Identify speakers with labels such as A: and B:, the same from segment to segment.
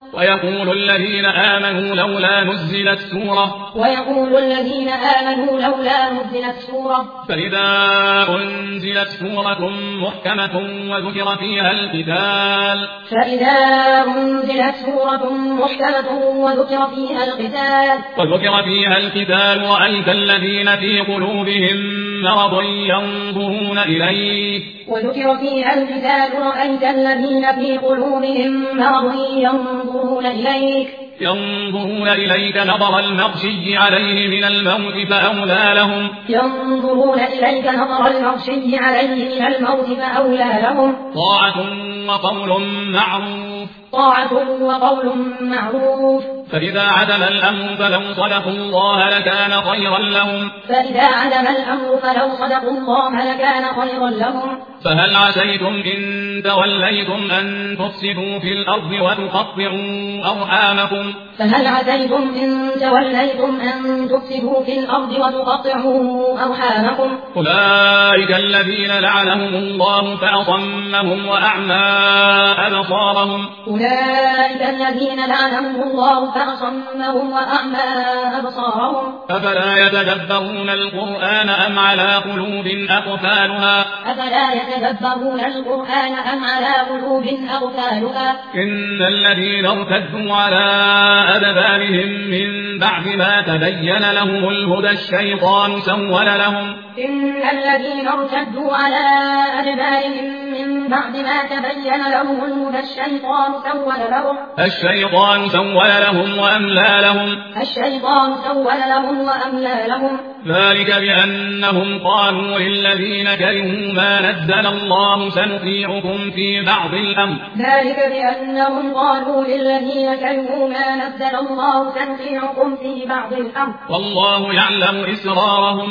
A: ويقول الذين آمنوا لولا نزلت سورة فإذا أنزلت سورة محكمة وذكر فيها القتال رأيت الذين في قلوبهم مرض ينظرون إليك نظر المغشي عليه من الموت فأولى لهم طاعة وقول معروف فإذا عدم الأمر فلو صدقوا الله لكان خيرا لهم فهل عسيتم إن توليتم أن تفسدوا في الأرض وتقطعوا أرحامكم أولئك الذين لعنهم الله فأصمهم وأعمى أبصارهم أفلا يتدبرون القرآن أم على قلوب أقفالها إن الذين ارتدوا على أدبارهم من بعد ما تبين لهم الهدى الشيطان سول لهم وأملى لهم ذلك بأنهم قالوا للذين كرهوا ما نزل الله سنطيعكم في بعض الأمر والله يعلم إسرارهم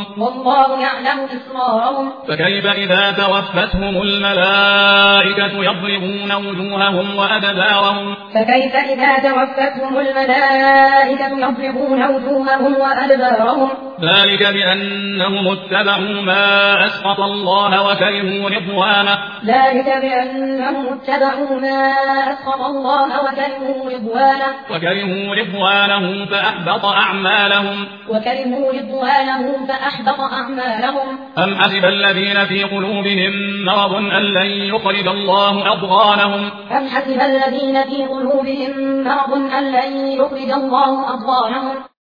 A: فكيف إذا توفتهم الملائكة يضربون وجوههم وأدبارهم ذلك بأنهم اتبعوا ما أسخط الله وكرهوا رضوانه فأحبط أعمالهم أم حسب الذين في قلوبهم مرض أن لن يخرج الله أضغانهم